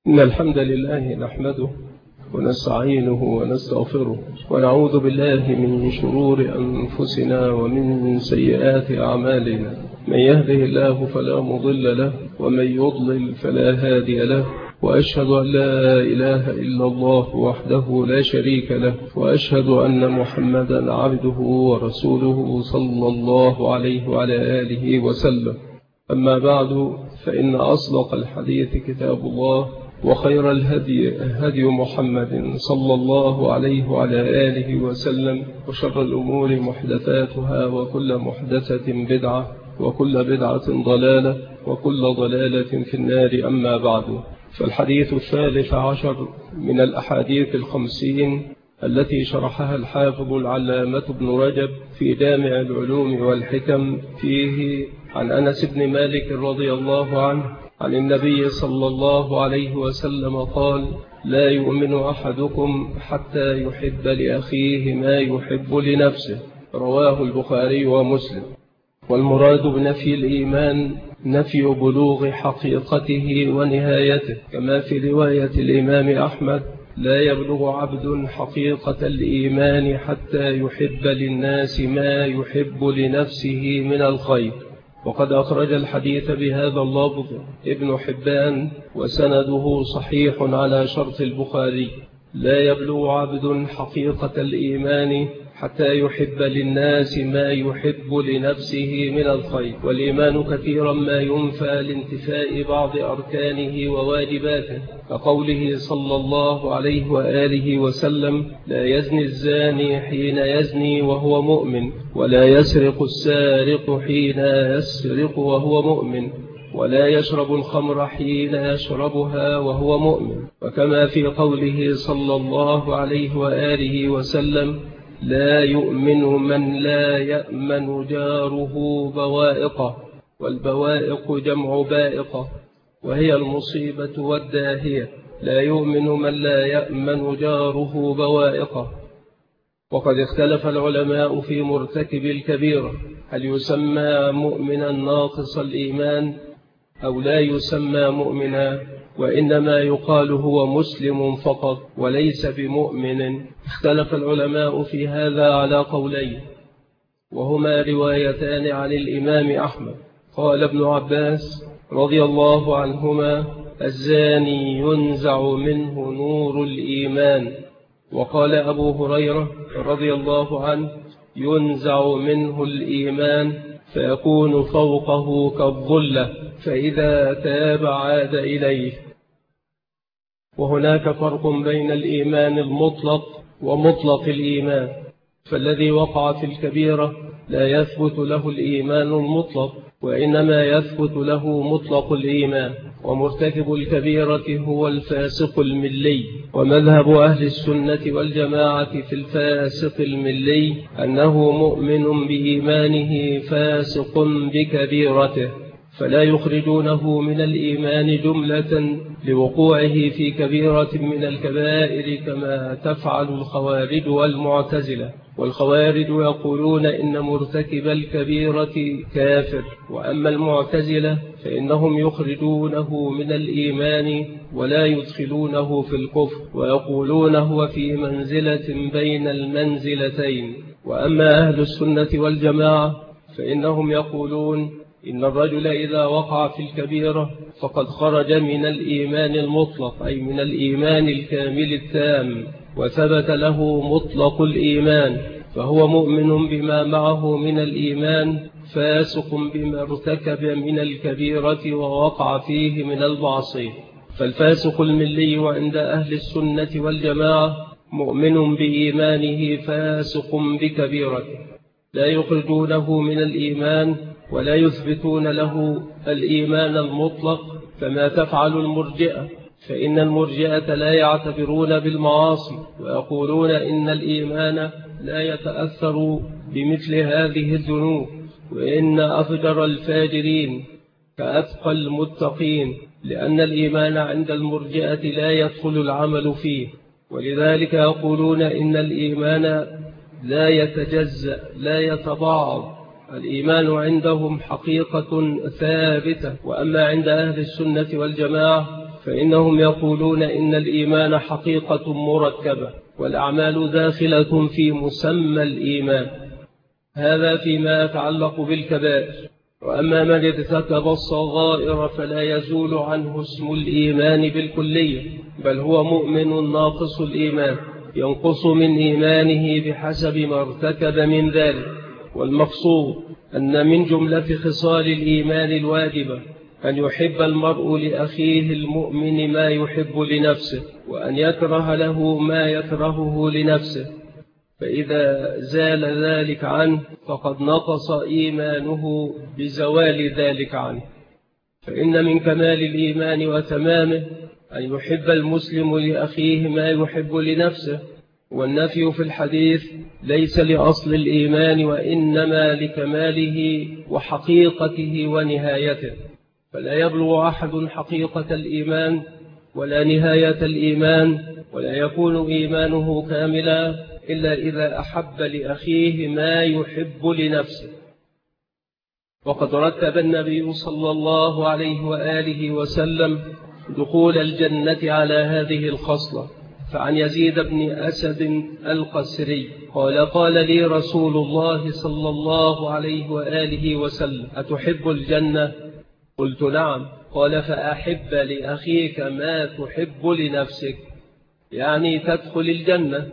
إن الحمد لله نحمده ونستعينه ونستغفره ونعوذ بالله من شرور أنفسنا ومن سيئات أعمالنا. من يهده الله فلا مضل له ومن يضلل فلا هادي له، وأشهد أن لا إله إلا الله وحده لا شريك له، وأشهد أن محمدا عبده ورسوله صلى الله عليه وعلى آله وسلم. أما بعد، فإن أصدق الحديث كتاب الله، وخير الهدي هدي محمد صلى الله عليه وعلى آله وسلم، وشر الأمور محدثاتها، وكل محدثة بدعة، وكل بدعة ضلالة، وكل ضلالة في النار. أما بعد، فالحديث 13 من الأحاديث 50 التي شرحها الحافظ العلامة ابن رجب في جامع العلوم والحكم، فيه عن أنس بن مالك رضي الله عنه عن النبي صلى الله عليه وسلم قال: لا يؤمن أحدكم حتى يحب لأخيه ما يحب لنفسه. رواه البخاري ومسلم. والمراد بنفي الإيمان نفي بلوغ حقيقته ونهايته، كما في رواية الإمام أحمد: لا يبلغ عبد حقيقة الإيمان حتى يحب للناس ما يحب لنفسه من الخير. وقد أخرج الحديث بهذا اللفظ ابن حبان، وسنده صحيح على شرط البخاري. لا يبلغ عبد حقيقة الإيمان حتى يحب للناس ما يحب لنفسه من الخير. والإيمان كثيرا ما ينفى لانتفاء بعض أركانه وواجباته، كقوله صلى الله عليه وآله وسلم: لا يزني الزاني حين يزني وهو مؤمن، ولا يسرق السارق حين يسرق وهو مؤمن، ولا يشرب الخمر حين يشربها وهو مؤمن. وكما في قوله صلى الله عليه وآله وسلم: لا يؤمن من لا يأمن جاره بوائقه. والبوائق جمع بائقة، وهي المصيبة والداهية. لا يؤمن من لا يأمن جاره بوائقه. وقد اختلف العلماء في مرتكب الكبيرة، هل يسمى مؤمنا ناقص الإيمان أو لا يسمى مؤمنا، وإنما يقال هو مسلم فقط وليس بمؤمن. اختلف العلماء في هذا على قولين، وهما روايتان عن الإمام أحمد. قال ابن عباس رضي الله عنهما: الزاني ينزع منه نور الإيمان. وقال أبو هريرة رضي الله عنه: ينزع منه الإيمان فيكون فوقه كالظلة، فإذا تاب عاد إليه. وهناك فرق بين الإيمان المطلق ومطلق الإيمان، فالذي وقع في الكبيرة لا يثبت له الإيمان المطلق، وإنما يثبت له مطلق الإيمان. ومرتكب الكبيرة هو الفاسق الملي. ومذهب أهل السنة والجماعة في الفاسق الملي أنه مؤمن بإيمانه فاسق بكبيرته، فلا يخرجونه من الإيمان جملة لوقوعه في كبيرة من الكبائر، كما تفعل الخوارج والمعتزلة. والخوارج يقولون إن مرتكب الكبيرة كافر، وأما المعتزلة فإنهم يخرجونه من الإيمان ولا يدخلونه في الكفر، ويقولون هو في منزلة بين المنزلتين. وأما أهل السنة والجماعة فإنهم يقولون إن الرجل إذا وقع في الكبيرة فقد خرج من الإيمان المطلق، أي من الإيمان الكامل التام، وثبت له مطلق الإيمان، فهو مؤمن بما معه من الإيمان، فاسق بما ارتكب من الكبيرة ووقع فيه من المعصية. فالفاسق الملي عند أهل السنة والجماعة مؤمن بإيمانه فاسق بكبيرته، لا يخرجونه من الإيمان ولا يثبتون له الإيمان المطلق، كما تفعل المرجئة. فإن المرجئة لا يعتبرون بالمعاصي، ويقولون إن الإيمان لا يتأثر بمثل هذه الذنوب، وإن أفجر الفاجرين كأتقى المتقين، لأن الإيمان عند المرجئة لا يدخل العمل فيه. ولذلك يقولون إن الإيمان لا يتجزأ لا يتبعض. الإيمان عندهم حقيقة ثابتة. وأما عند أهل السنة والجماعة فإنهم يقولون إن الإيمان حقيقة مركبة والأعمال داخلة في مسمى الإيمان. هذا فيما يتعلق بالكبائر. وأما من ارتكب الصغائر فلا يزول عنه اسم الإيمان بالكلية، بل هو مؤمن ناقص الإيمان ينقص من إيمانه بحسب ما ارتكب من ذلك. والمقصود أن من جملة خصال الإيمان الواجبة أن يحب المرء لأخيه المؤمن ما يحب لنفسه، وأن يكره له ما يكرهه لنفسه، فإذا زال ذلك عنه فقد نقص إيمانه بزوال ذلك عنه. فإن من كمال الإيمان وتمامه أن يحب المسلم لأخيه ما يحب لنفسه. والنفي في الحديث ليس لأصل الإيمان وإنما لكماله وحقيقته ونهايته، فلا يبلغ أحد حقيقة الإيمان ولا نهاية الإيمان، ولا يكون إيمانه كاملا إلا إذا أحب لأخيه ما يحب لنفسه. وقد رتب النبي صلى الله عليه وآله وسلم دخول الجنة على هذه الخصلة. فعن يزيد بن أسد القسري قال لي رسول الله صلى الله عليه وآله وسلم: أتحب الجنة؟ قلت: نعم. قال: فأحب لأخيك ما تحب لنفسك، يعني تدخل الجنة.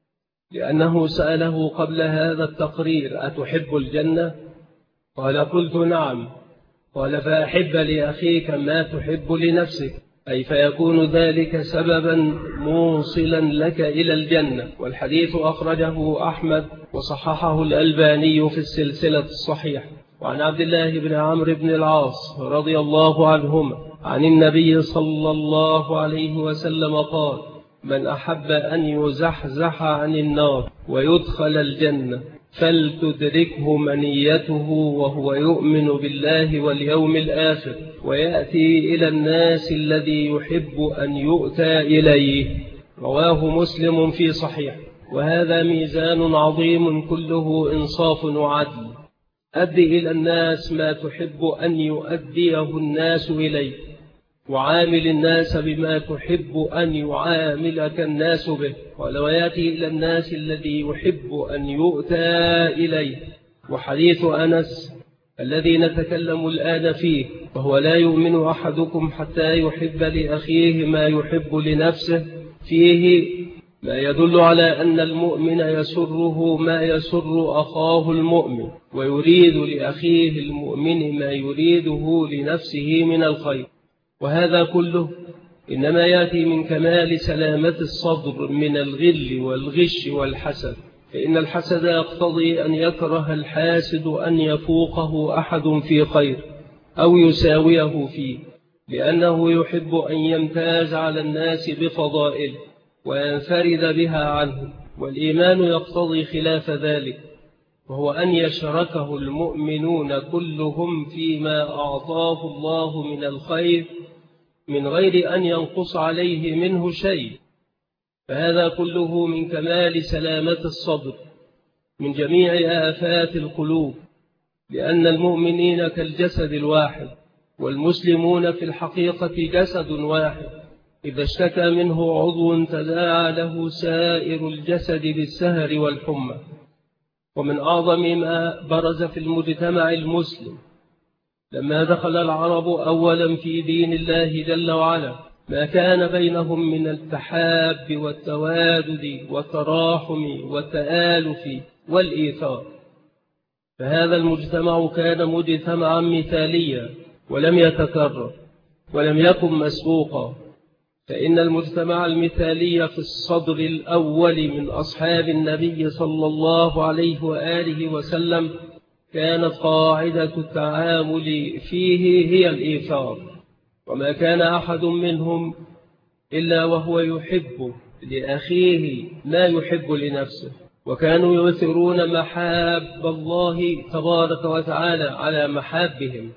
لأنه سأله قبل هذا التقرير: أتحب الجنة؟ قال: قلت: نعم. قال: فأحب لأخيك ما تحب لنفسك، أي فيكون ذلك سببا موصلا لك إلى الجنة. والحديث أخرجه أحمد وصححه الألباني في السلسلة الصحيحة. وعن عبد الله بن عمرو بن العاص رضي الله عنهما عن النبي صلى الله عليه وسلم قال: من أحب أن يزحزح عن النار ويدخل الجنة فلتدركه منيته وهو يؤمن بالله واليوم الآخر، ويأتي إلى الناس الذي يحب أن يؤتى إليه. رواه مسلم في صحيح. وهذا ميزان عظيم كله إنصاف وعدل. أدي إلى الناس ما تحب أن يؤديه الناس إليه، وعامل الناس بما تحب أن يعاملك الناس به. ولو يأتي إلى الناس الذي يحب أن يؤتى إليه. وحديث أنس الذي نتكلم الآن فيه، وهو لا يؤمن أحدكم حتى يحب لأخيه ما يحب لنفسه، فيه ما يدل على أن المؤمن يسره ما يسر أخاه المؤمن، ويريد لأخيه المؤمن ما يريده لنفسه من الخير. وهذا كله إنما يأتي من كمال سلامة الصدر من الغل والغش والحسد. فإن الحسد يقتضي أن يكره الحاسد أن يفوقه أحد في خير أو يساويه فيه، لأنه يحب أن يمتاز على الناس بفضائله وينفرد بها عنه. والإيمان يقتضي خلاف ذلك، وهو أن يشركه المؤمنون كلهم فيما أعطاه الله من الخير من غير أن ينقص عليه منه شيء. فهذا كله من كمال سلامة الصدر من جميع آفات القلوب، لأن المؤمنين كالجسد الواحد، والمسلمون في الحقيقة جسد واحد. إذا اشتكى منه عضو تداعى له سائر الجسد بالسهر والحمى. ومن أعظم ما برز في المجتمع المسلم لما دخل العرب أولا في دين الله جل وعلا ما كان بينهم من التحاب والتوادد والتراحم والتآلف والإيثار. فهذا المجتمع كان مجتمعا مثاليا ولم يتكرر ولم يكن مسبوقا. فإن المجتمع المثالي في الصدر الأول من أصحاب النبي صلى الله عليه وآله وسلم كانت قاعدة التعامل فيه هي الإيثار. وما كان أحد منهم إلا وهو يحب لأخيه ما يحب لنفسه، وكانوا يؤثرون محاب الله تبارك وتعالى على محابهم،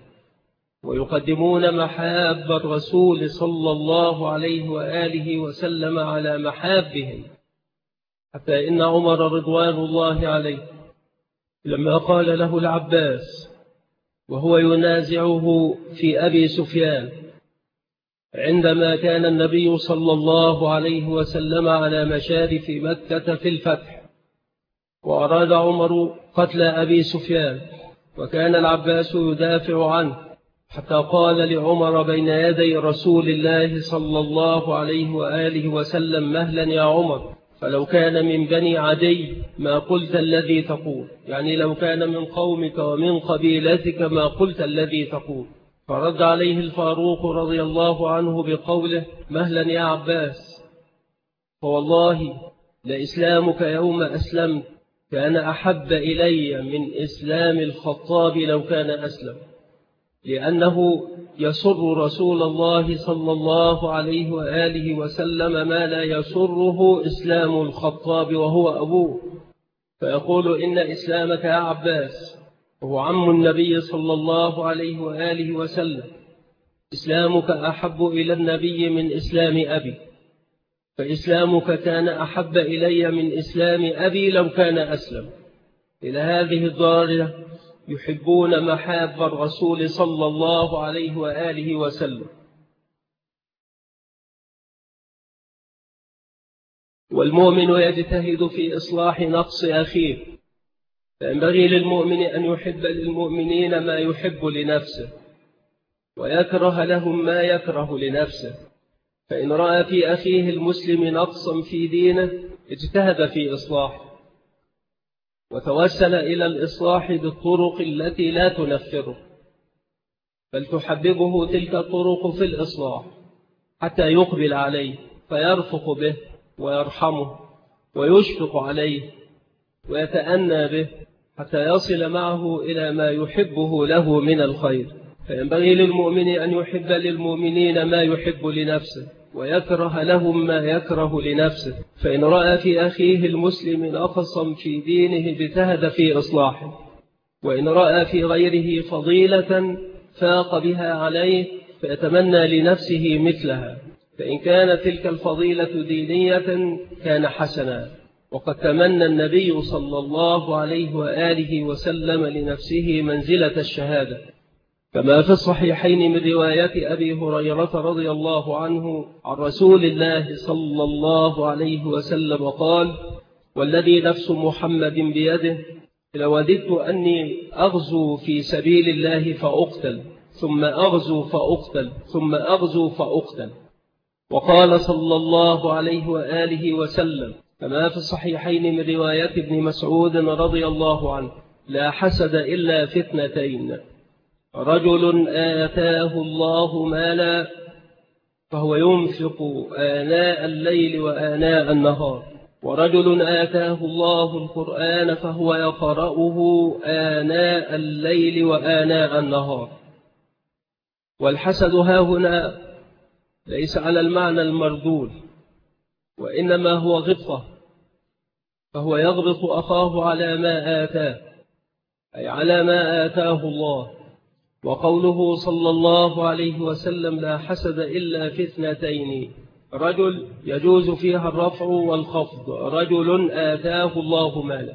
ويقدمون محاب الرسول صلى الله عليه وآله وسلم على محابهم. حتى إن عمر رضوان الله عليه لما قال له العباس وهو ينازعه في أبي سفيان: عندما كان النبي صلى الله عليه وسلم على مشارف مكة في الفتح، وأراد عمر قتل أبي سفيان، وكان العباس يدافع عنه، حتى قال لعمر بين يدي رسول الله صلى الله عليه وآله وسلم: مهلا يا عمر، فلو كان من بني عدي ما قلت الذي تقول، يعني لو كان من قومك ومن قبيلتك ما قلت الذي تقول. فرد عليه الفاروق رضي الله عنه بقوله: مهلا يا عباس، فوالله لإسلامك يوم أسلمت كان أحب إلي من إسلام الخطاب لو كان أسلم، لأنه يسر رسول الله صلى الله عليه وآله وسلم ما لا يسره إسلام الخطاب وهو أبوه، فيقول: إن إسلامك يا عباس هو عم النبي صلى الله عليه وآله وسلم، إسلامك أحب إلى النبي من إسلام أبي، فإسلامك كان أحب إلي من إسلام أبي لو كان أسلم. إلى هذه الدرجة يحبون محاب الرسول صلى الله عليه وآله وسلم. والمؤمن يجتهد في إصلاح نقص أخيه، فينبغي للمؤمن أن يحب للمؤمنين ما يحب لنفسه، ويكره لهم ما يكره لنفسه. فإن رأى في أخيه المسلم نقصا في دينه اجتهد في إصلاحه، وتوسل إلى الإصلاح بالطرق التي لا تنفره، بل تحببه تلك الطرق في الإصلاح حتى يقبل عليه، فيرفق به ويرحمه ويشفق عليه ويتأنى به حتى يصل معه إلى ما يحبه له من الخير. فينبغي للمؤمن أن يحب للمؤمنين ما يحب لنفسه، ويكره لهم ما يكره لنفسه. فإن رأى في أخيه المسلم نقصا في دينه اجتهد في إصلاحه، وإن رأى في غيره فضيلة فاق بها عليه فيتمنى لنفسه مثلها، فإن كانت تلك الفضيلة دينية كان حسنا. وقد تمنى النبي صلى الله عليه وآله وسلم لنفسه منزلة الشهادة، كما في الصحيحين من رواية أبي هريرة رضي الله عنه عن رسول الله صلى الله عليه وسلم قال: والذي نفس محمد بيده لوددت أني أغزو في سبيل الله فأقتل، ثم أغزو فأقتل، ثم أغزو فأقتل. وقال صلى الله عليه وآله وسلم كما في الصحيحين من رواية ابن مسعود رضي الله عنه: لا حسد إلا في اثنتين: رجل آتاه الله مالا فهو ينفق آناء الليل وآناء النهار، ورجل آتاه الله القرآن فهو يقرأه آناء الليل وآناء النهار. والحسد هاهنا ليس على المعنى المردود، وإنما هو غبطة، فهو يغبط أخاه على ما آتاه، أي على ما آتاه الله. وقوله صلى الله عليه وسلم: لا حسد إلا في اثنتين: رجل يجوز فيها الرفع والخفض، رجل آتاه الله مالا،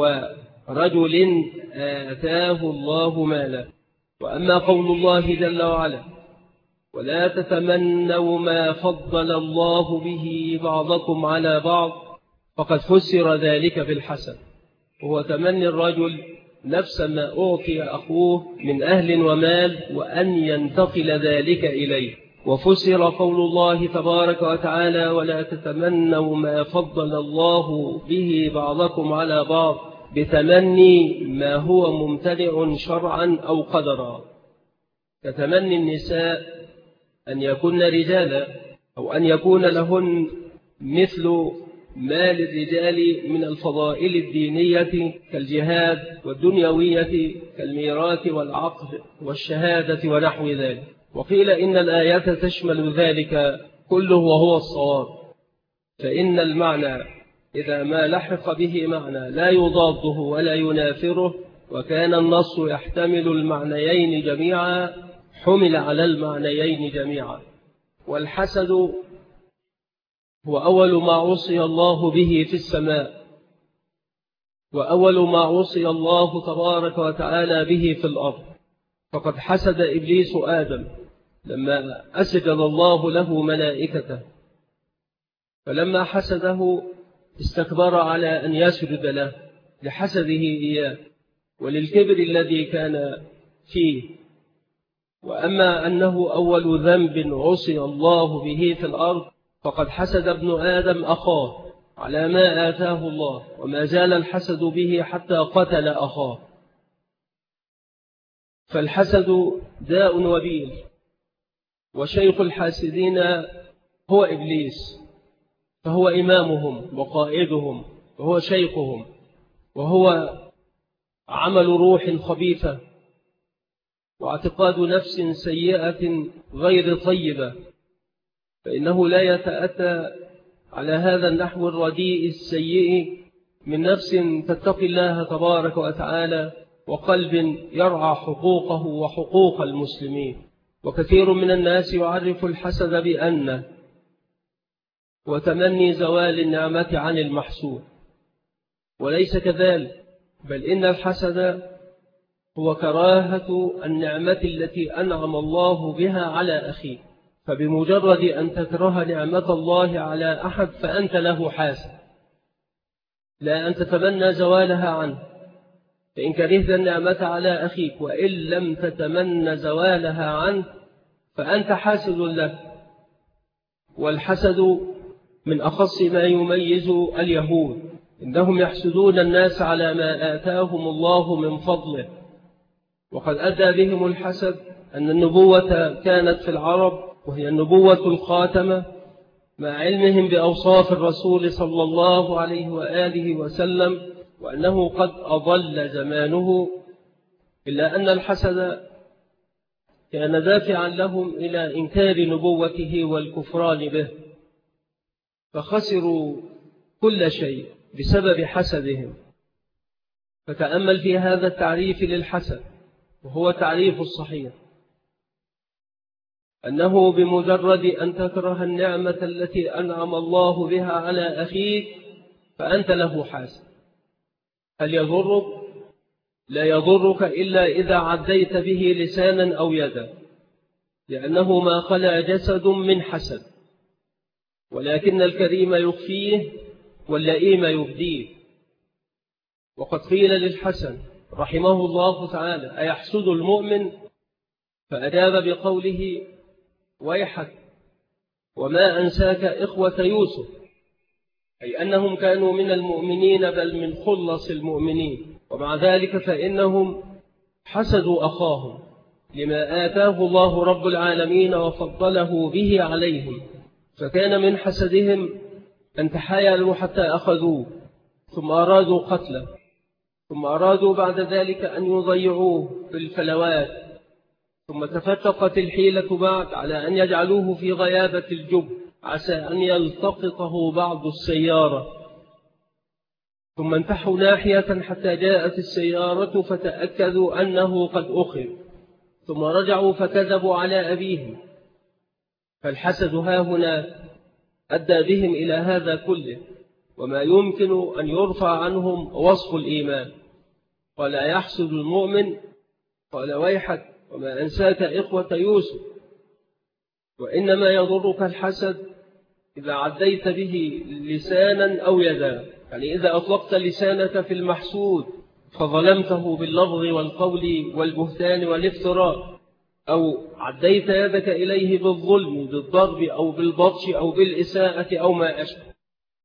ورجل آتاه الله مالا. وأما قول الله جل وعلا: ولا تتمنوا ما فضل الله به بعضكم على بعض، فقد فسر ذلك بالحسد، وهو تمني الرجل نفس ما أعطي أخوه من أهل ومال وأن ينتقل ذلك إليه. وفسر قول الله تبارك وتعالى: ولا تتمنوا ما فضل الله به بعضكم على بعض، بتمني ما هو ممتنع شرعا أو قدرا، كتمني النساء أن يكون رجالا، أو أن يكون لهن مثل ما للرجال من الفضائل الدينية كالجهاد، والدنيوية كالميراث والعقد والشهادة ونحو ذلك. وقيل إن الآية تشمل ذلك كله وهو الصواب، فإن المعنى إذا ما لحق به معنى لا يضاده ولا ينافره، وكان النص يحتمل المعنيين جميعا، حمل على المعنيين جميعا. والحسد هو أول ما عصي الله به في السماء، وأول ما عصي الله تبارك وتعالى به في الأرض. فقد حسد إبليس آدم لما أسجد الله له ملائكته، فلما حسده استكبر على أن يسجد له لحسده إياه وللكبر الذي كان فيه. وأما أنه أول ذنب عصي الله به في الأرض فقد حسد ابن آدم أخاه على ما آتاه الله، وما زال الحسد به حتى قتل أخاه. فالحسد داء وبيل، وشيخ الحاسدين هو إبليس، فهو إمامهم وقائدهم وهو شيخهم، وهو عمل روح خبيثة واعتقاد نفس سيئة غير طيبة، فإنه لا يتأتى على هذا النحو الرديء السيء من نفس تتقي الله تبارك وتعالى وقلب يرعى حقوقه وحقوق المسلمين. وكثير من الناس يعرف الحسد بأنه وتمني زوال النعمة عن المحسود، وليس كذلك، بل إن الحسد هو كراهة النعمة التي أنعم الله بها على أخيه. فبمجرد أن تكره نعمة الله على أحد فأنت له حاسد، لا أن تتمنى زوالها عنه. فإن كرهت النعمة على أخيك وإن لم تتمنى زوالها عنه فأنت حاسد له. والحسد من أخص ما يميز اليهود، إنهم يحسدون الناس على ما آتاهم الله من فضله. وقد أدى بهم الحسد أن النبوة كانت في العرب، وهي النبوة الخاتمة، مع علمهم بأوصاف الرسول صلى الله عليه وآله وسلم، وأنه قد أضل زمانه، إلا أن الحسد كان دافعا لهم إلى إنكار نبوته والكفران به، فخسروا كل شيء بسبب حسدهم. فتأمل في هذا التعريف للحسد، وهو تعريف الصحيح، أنه بمجرد أن تكره النعمة التي أنعم الله بها على أخيك فأنت له حاسد. هل يضرك؟ لا يضرك إلا إذا عديت به لسانا أو يدا، لأنه ما خلا جسد من حسد، ولكن الكريم يخفيه واللئيم يبديه. وقد قيل للحسن رحمه الله تعالى: أيحسد المؤمن؟ فأجاب بقوله: ويحك وما أنساك إخوة يوسف، أي أنهم كانوا من المؤمنين بل من خلص المؤمنين، ومع ذلك فإنهم حسدوا أخاهم لما آتاه الله رب العالمين وفضله به عليهم. فكان من حسدهم أن تحايلوا حتى أخذوه، ثم أرادوا قتله، ثم أرادوا بعد ذلك أن يضيعوه في الفلوات، ثم تفتقت الحيلة بعد على أن يجعلوه في غيابة الجب عسى أن يلتقطه بعض السيارة، ثم انتحوا ناحية حتى جاءت السيارة فتأكدوا أنه قد أخذ، ثم رجعوا فكذبوا على أبيهم. فالحسد هاهنا أدى بهم إلى هذا كله، وما يمكن أن يرفع عنهم وصف الإيمان. قال: يحسد المؤمن؟ قال: ويحك وما أنساك إخوة يوسف. وإنما يضرك الحسد إذا عديت به لسانا أو يدا، يعني إذا أطلقت لسانك في المحسود فظلمته باللفظ والقول والبهتان والافتراء، أو عديت يدك إليه بالظلم بالضرب أو بالبطش أو بالإساءة أو ما أشبه.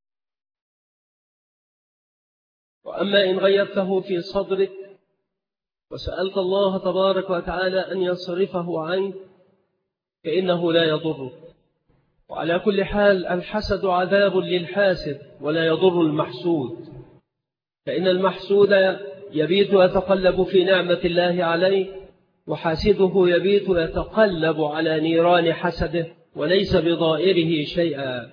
وأما إن غيرته في صدرك وسألت الله تبارك وتعالى أن يصرفه عنك فإنه لا يضرك. وعلى كل حال الحسد عذاب للحاسد ولا يضر المحسود، فإن المحسود يبيت يتقلب في نعمة الله عليه، وحاسده يبيت يتقلب على نيران حسده وليس بضائره شيئا.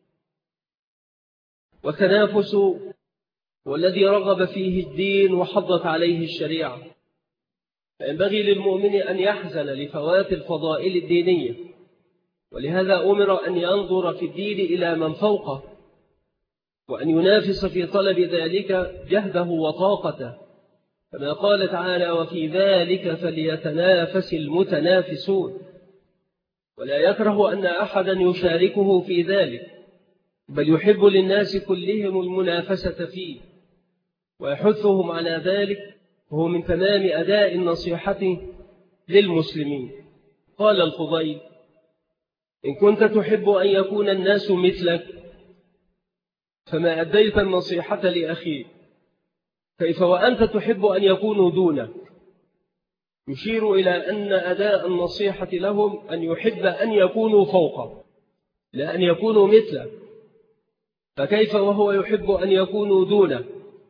والتنافس والذي رغب فيه الدين وحضت عليه الشريعة، فينبغي للمؤمن أن يحزن لفوات الفضائل الدينية، ولهذا أمر أن ينظر في الدين إلى من فوقه، وأن ينافس في طلب ذلك جهده وطاقته، كما قال تعالى: وفي ذلك فليتنافس المتنافسون. ولا يكره أن أحدا يشاركه في ذلك، بل يحب للناس كلهم المنافسة فيه ويحثهم على ذلك، وهو من تمام أداء النصيحة للمسلمين. قال الفضيل: إن كنت تحب أن يكون الناس مثلك فما أديت النصيحة لأخيك، كيف وأنت تحب أن يكونوا دونك؟ يشير إلى أن أداء النصيحة لهم أن يحب أن يكونوا فوقه لا أن يكونوا مثله، فكيف وهو يحب أن يكونوا دونه؟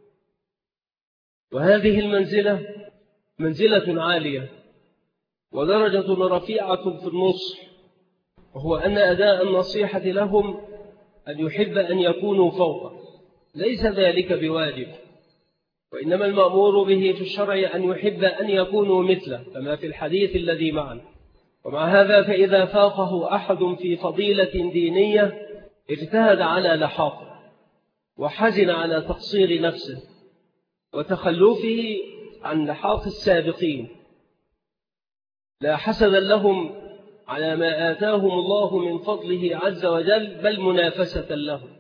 وهذه المنزلة منزلة عالية ودرجة رفيعة في النصح، وهو أن أداء النصيحة لهم أن يحب أن يكونوا فوقه، ليس ذلك بواجب، وإنما المأمور به في الشرع أن يحب أن يكونوا مثله كما في الحديث الذي معنا. ومع هذا فإذا فاقه أحد في فضيلة دينية اجتهد على لحاقه وحزن على تقصير نفسه وتخلفه عن لحاق السابقين، لا حسدا لهم على ما آتاهم الله من فضله عز وجل، بل منافسة لهم.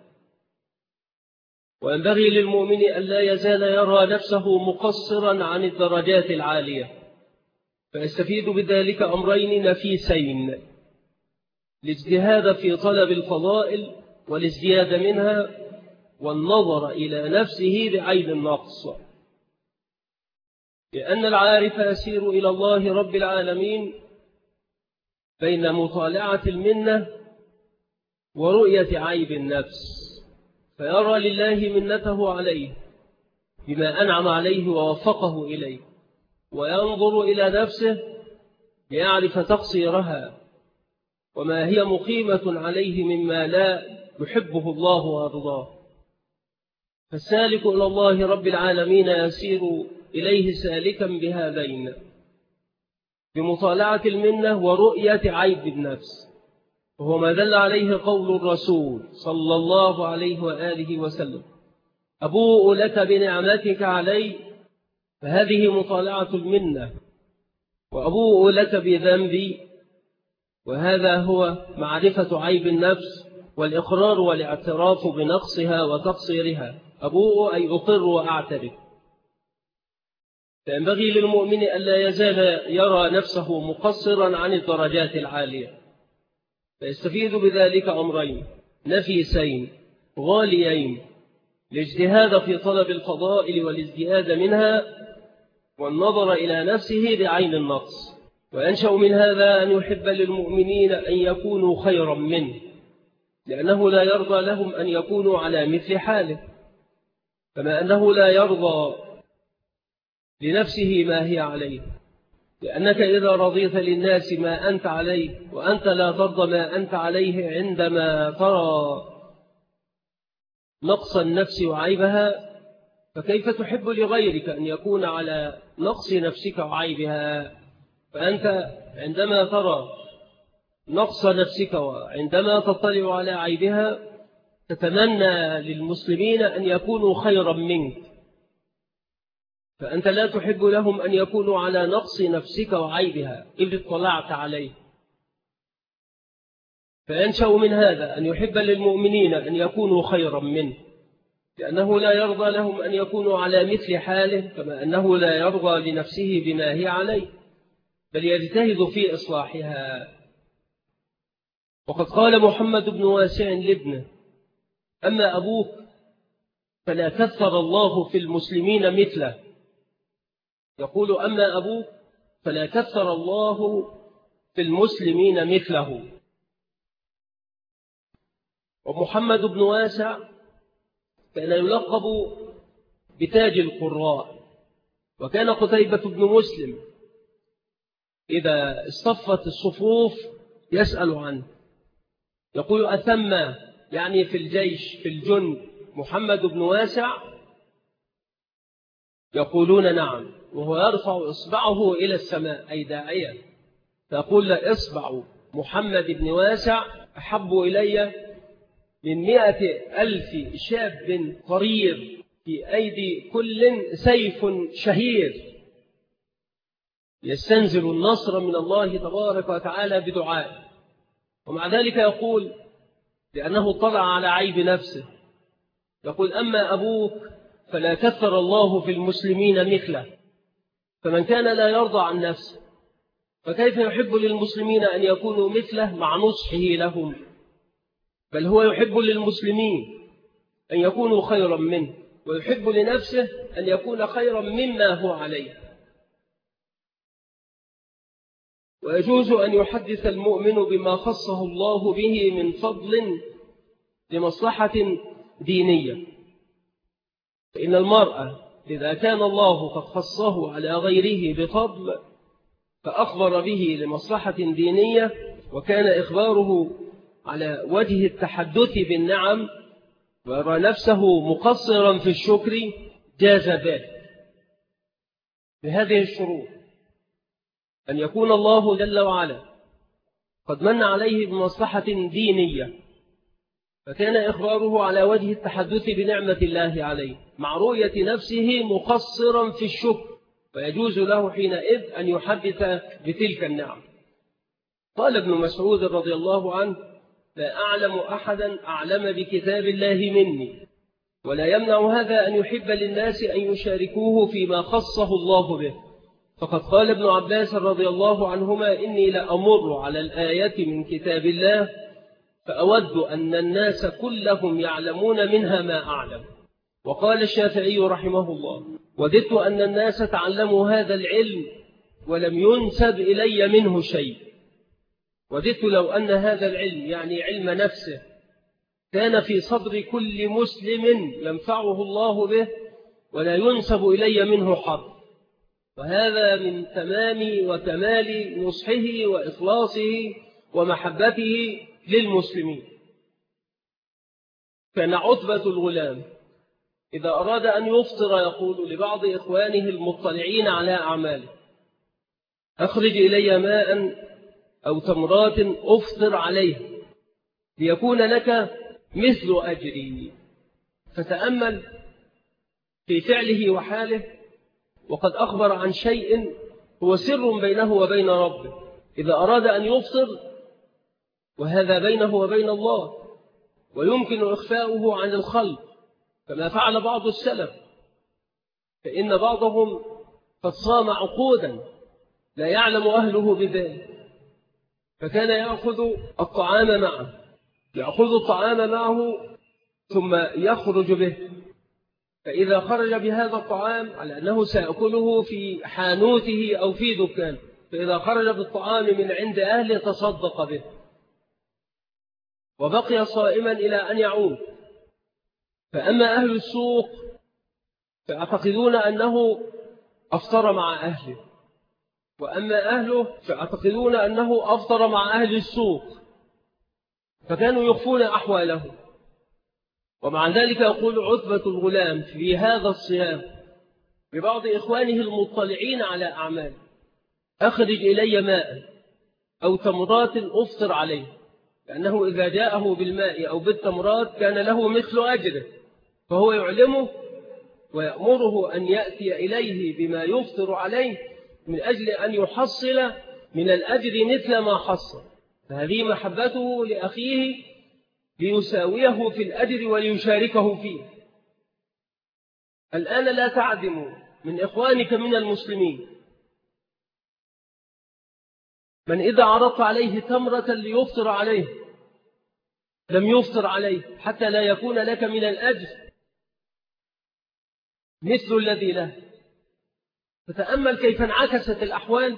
وينبغي للمؤمن أن لا يزال يرى نفسه مقصرا عن الدرجات العالية، فيستفيد بذلك أمرين نفيسين: الاجتهاد في طلب الفضائل والازدياد منها، والنظر إلى نفسه بعين النقص. لأن العارف يسير إلى الله رب العالمين بين مطالعة المنة ورؤية عيب النفس، فيرى لله منته عليه بما أنعم عليه ووفقه إليه، وينظر إلى نفسه ليعرف تقصيرها وما هي مقيمة عليه مما لا يحبه الله وأرضاه. فالسالك إلى الله رب العالمين يسير إليه سالكا بهذين، بمطالعة المنة ورؤية عيب النفس، وهو ما دل عليه قول الرسول صلى الله عليه وآله وسلم: أبوء لك بنعمتك علي، فهذه مطالعة المنة، وأبوء لك بذنبي، وهذا هو معرفة عيب النفس والإقرار والاعتراف بنقصها وتقصيرها. أبوء أي أقر وأعترف. فينبغي للمؤمن أن لا يزال يرى نفسه مقصرا عن الدرجات العالية، فيستفيد بذلك أمرين نفيسين غاليين: الاجتهاد في طلب الفضائل والازدياد منها، والنظر إلى نفسه بعين النقص. وينشأ من هذا أن يحب للمؤمنين أن يكونوا خيرا منه، لأنه لا يرضى لهم أن يكونوا على مثل حاله، كما أنه لا يرضى لنفسه ما هي عليه، لأنك إذا رضيت للناس ما أنت عليه وأنت لا ترضى ما أنت عليه عندما ترى نقص النفس وعيبها، فكيف تحب لغيرك أن يكون على نقص نفسك وعيبها؟ فأنت عندما ترى نقص نفسك وعندما تطلع على عيبها تتمنى للمسلمين أن يكونوا خيرا منك، فأنت لا تحب لهم أن يكونوا على نقص نفسك وعيبها إذ اطلعت عليه. فينشأ من هذا أن يحب للمؤمنين أن يكونوا خيرا منه، لأنه لا يرضى لهم أن يكونوا على مثل حاله، كما أنه لا يرضى لنفسه بما هي عليه، بل يجتهد في إصلاحها. وقد قال محمد بن واسع لابنه: أما أبوك فلا كثر الله في المسلمين مثله. يقول: أما أبوك فلا كثر الله في المسلمين مثله. ومحمد بن واسع كان يلقب بتاج القراء، وكان قتيبة بن مسلم إذا اصطفت الصفوف يسأل عنه، يقول: أثم يعني في الجيش في الجند محمد بن واسع؟ يقولون: نعم. وهو يرفع إصبعه إلى السماء أي داعية، فيقول: إصبع محمد بن واسع أحب إلي من 100,000 شاب قرير في أيدي كل سيف شهير، يستنزل النصر من الله تبارك وتعالى بدعائه. ومع ذلك يقول لأنه اطلع على عيب نفسه، يقول أما أبوك فلا كثر الله في المسلمين مثله، فمن كان لا يرضى عن نفسه فكيف يحب للمسلمين أن يكونوا مثله مع نصحه لهم؟ بل هو يحب للمسلمين أن يكونوا خيرا منه، ويحب لنفسه أن يكون خيرا مما هو عليه. ويجوز أن يحدث المؤمن بما خصه الله به من فضل لمصلحة دينية، فإن المرأة إذا كان الله قد خصه على غيره بفضل فأخبر به لمصلحة دينية، وكان إخباره على وجه التحدث بالنعم ويرى نفسه مقصرا في الشكر، جاز ذلك بهذه الشروط: أن يكون الله جل وعلا قد من عليه بمصلحة دينية فكان إخباره على وجه التحدث بنعمة الله عليه مع رؤية نفسه مقصرا في الشكر، ويجوز له حينئذ أن يحدث بتلك النعم. قال ابن مسعود رضي الله عنه: لا أعلم أحدا أعلم بكتاب الله مني، ولا يمنع هذا أن يحب للناس أن يشاركوه فيما خصه الله به. فقد قال ابن عباس رضي الله عنهما: إني لأمر على الآية من كتاب الله فأود أن الناس كلهم يعلمون منها ما أعلم. وقال الشافعي رحمه الله: وددت أن الناس تعلموا هذا العلم ولم ينسب إلي منه شيء. وددت لو أن هذا العلم يعني علم نفسه كان في صدر كل مسلم ينفعه الله به ولا ينسب إلي منه حرف. وهذا من تمام وكمال نصحه وإخلاصه ومحبته للمسلمين. كان عتبة الغلام إذا أراد أن يفطر يقول لبعض إخوانه المطلعين على أعماله: أخرج إلي ماء أو تمرات أفطر عليه ليكون لك مثل أجري. فتأمل في فعله وحاله، وقد أخبر عن شيء هو سر بينه وبين ربه إذا أراد أن يفطر، وهذا بينه وبين الله ويمكن إخفاؤه عن الخلق كما فعل بعض السلف، فإن بعضهم قد صام عقودا لا يعلم أهله بذلك، فكان يأخذ الطعام معه ثم يخرج به، فإذا خرج بهذا الطعام على أنه سيأكله في حانوته أو في دكان، فإذا خرج بالطعام من عند أهله تصدق به وبقي صائما إلى أن يعود. فأما أهل السوق فيعتقدون أنه أفطر مع أهله، وأما أهله فيعتقدون أنه أفطر مع أهل السوق، فكانوا يخفون أحواله. ومع ذلك يقول عتبة الغلام في هذا الصيام ببعض إخوانه المطلعين على أعماله: أخرج إلي ماء أو تمرات أفطر عليه، لأنه إذا جاءه بالماء أو بالتمرات كان له مثل أجره، فهو يعلمه ويأمره أن يأتي إليه بما يفطر عليه من أجل أن يحصل من الأجر مثل ما حصل. فهذه محبته لأخيه ليساويه في الأجر وليشاركه فيه. الآن لا تعدم من إخوانك من المسلمين من إذا عرضت عليه تمرة ليفطر عليه لم يفطر عليه حتى لا يكون لك من الأجر مثل الذي له. فتأمل كيف انعكست الأحوال.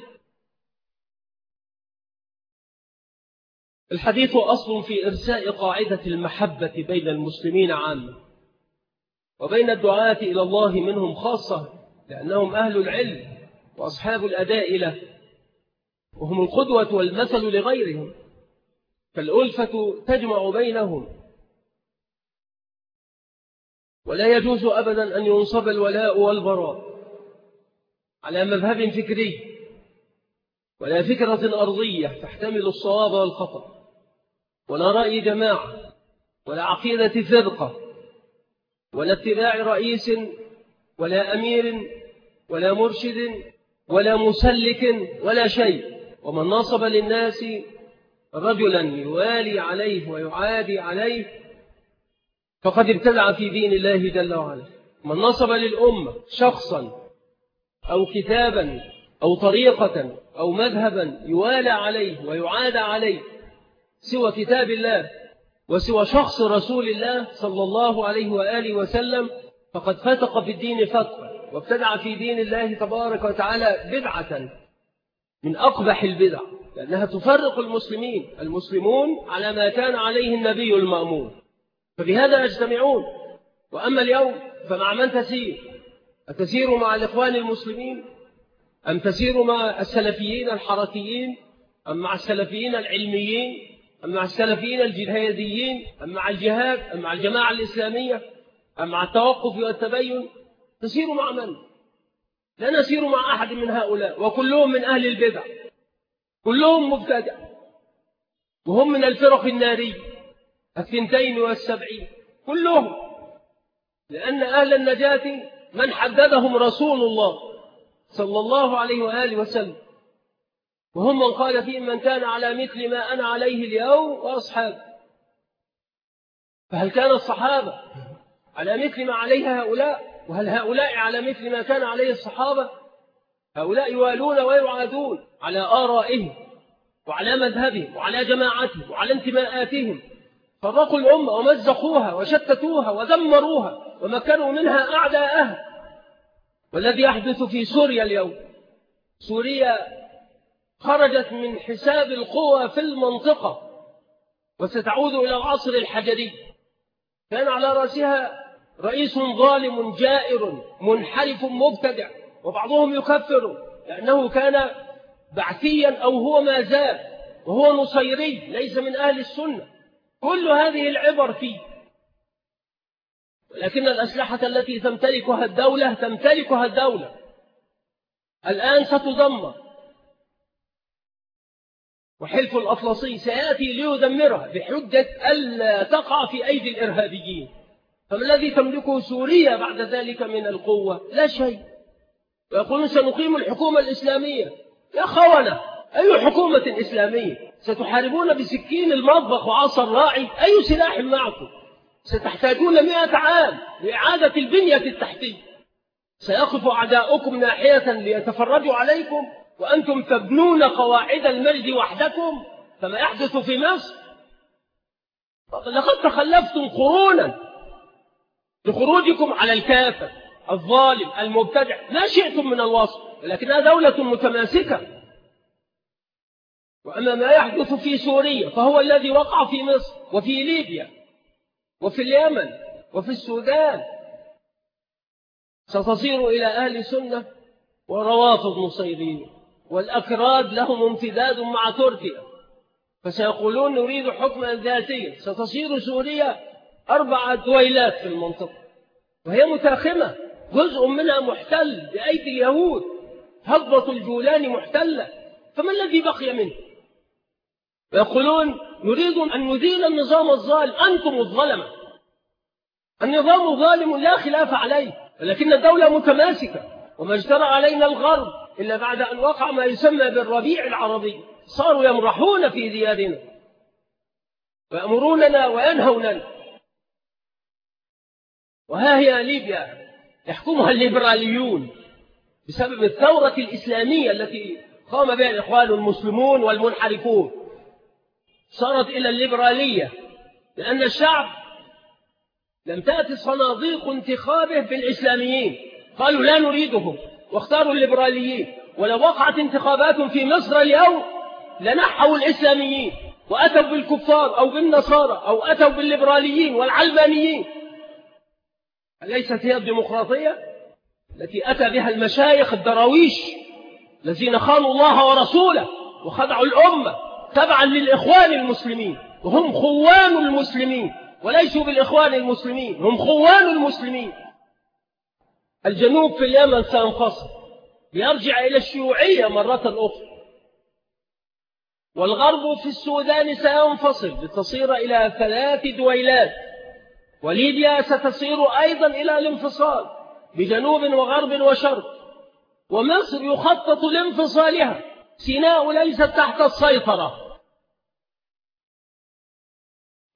الحديث أصل في إرساء قاعدة المحبة بين المسلمين عامة وبين الدعاة إلى الله منهم خاصة، لأنهم أهل العلم وأصحاب الأداء له، وهم القدوة والمثل لغيرهم، فالألفة تجمع بينهم. ولا يجوز أبدا أن ينصب الولاء والبراء على مذهب فكري ولا فكرة أرضية تحتمل الصواب والخطأ، ولا رأي جماعة ولا عقيدة فرقة ولا اتباع رئيس ولا أمير ولا مرشد ولا مسلك ولا شيء. ومن نصب للناس رجلا يوالي عليه ويعادي عليه فقد ابتدع في دين الله جل وعلا. من نصب للأمة شخصا أو كتابا أو طريقة أو مذهبا يوالى عليه ويعادى عليه سوى كتاب الله وسوى شخص رسول الله صلى الله عليه وآله وسلم فقد فتق في الدين فتقا وابتدع في دين الله تبارك وتعالى بدعة من أقبح البدع، لأنها تفرق المسلمون على ما كان عليه النبي المأمون، فبهذا يجتمعون. وأما اليوم فمع من تسير؟ أتسير مع الإخوان المسلمين أم تسير مع السلفيين الحركيين أم مع السلفيين العلميين أم مع السلفيين الجهاديين أم مع الجهاد أم مع الجماعة الإسلامية أم مع التوقف والتبين؟ تسير مع من؟ لا نسير مع أحد من هؤلاء، وكلهم من أهل البدع، كلهم مبتدع، وهم من الفرق النارية 72 كلهم، لأن أهل النجاة من حددهم رسول الله صلى الله عليه وآله وسلم، وهم من قال فيهم من كان على مثل ما أنا عليه اليوم وأصحابه. فهل كان الصحابة على مثل ما عليه هؤلاء؟ وهل هؤلاء على مثل ما كان عليه الصحابة؟ هؤلاء يوالون ويعادون على آرائهم وعلى مذهبهم وعلى جماعتهم وعلى انتماءاتهم، فرقوا الأمة ومزقوها وشتتوها ودمروها ومكنوا منها أعداءها. والذي يحدث في سوريا اليوم، سوريا خرجت من حساب القوى في المنطقة وستعود إلى العصر الحجري، كان على رأسها رئيس ظالم جائر منحرف مبتدع، وبعضهم يكفر لأنه كان بعثيا أو هو ما زال، وهو نصيري ليس من أهل السنة. كل هذه العبر فيه، ولكن الأسلحة التي تمتلكها الدولة الآن ستدمر، وحلف الأطلسي سيأتي ليدمرها بحجة ألا تقع في أيدي الإرهابيين. فما الذي تملكه سوريا بعد ذلك من القوة؟ لا شيء. ويقولون سنقيم الحكومة الإسلامية. يا خونة، أي حكومة إسلامية؟ ستحاربون بسكين المطبخ وعصا الراعي؟ أي سلاح معكم؟ ستحتاجون 100 عام لإعادة البنية التحتية. سيقف أعداؤكم ناحية ليتفرجوا عليكم وأنتم تبنون قواعد المجد وحدكم، فما يحدث في مصر لقد تخلفتم قرونا لخروجكم على الكافر الظالم المبتدع، ما شئتم من الوصف، ولكنها دولة متماسكة. وأما ما يحدث في سوريا فهو الذي وقع في مصر وفي ليبيا وفي اليمن وفي السودان. ستصير إلى أهل سنة وروافض نصيريين، والأكراد لهم امتداد مع تركيا، فسيقولون نريد حكما ذاتيا. ستصير سوريا 4 دويلات في المنطقة، وهي متاخمة، جزء منها محتل بأيدي اليهود، هضبة الجولان محتلة، فما الذي بقي منه؟ ويقولون نريد أن نزيل النظام الظالم. أنتم الظلمة، النظام ظالم لا خلاف عليه، ولكن الدولة متماسكة، وما اجترى علينا الغرب إلا بعد أن وقع ما يسمى بالربيع العربي، صاروا يمرحون في ديارنا ويأمروننا وينهوننا. وها هي ليبيا يحكمها الليبراليون بسبب الثورة الإسلامية التي قام بها الإخوان المسلمون والمنحرفون، صارت إلى الليبرالية، لأن الشعب لم تأتي صناديق انتخابه بالإسلاميين، قالوا لا نريدهم واختاروا الليبراليين. ولو وقعت انتخابات في مصر اليوم لنحوا الإسلاميين وأتوا بالكفار أو بالنصارى أو أتوا بالليبراليين والعلمانيين. أليست هي الديمقراطية التي أتى بها المشايخ الدراويش الذين خانوا الله ورسوله وخدعوا الأمة تبعا للإخوان المسلمين، وهم خوان المسلمين وليسوا بالإخوان المسلمين، هم خوان المسلمين. الجنوب في اليمن سينفصل ليرجع إلى الشيوعية مرة أخرى، والغرب في السودان سينفصل لتصير إلى 3 دويلات، وليبيا ستصير أيضا إلى الانفصال بجنوب وغرب وشرق، ومصر يخطط لانفصالها. سيناء ليست تحت السيطرة،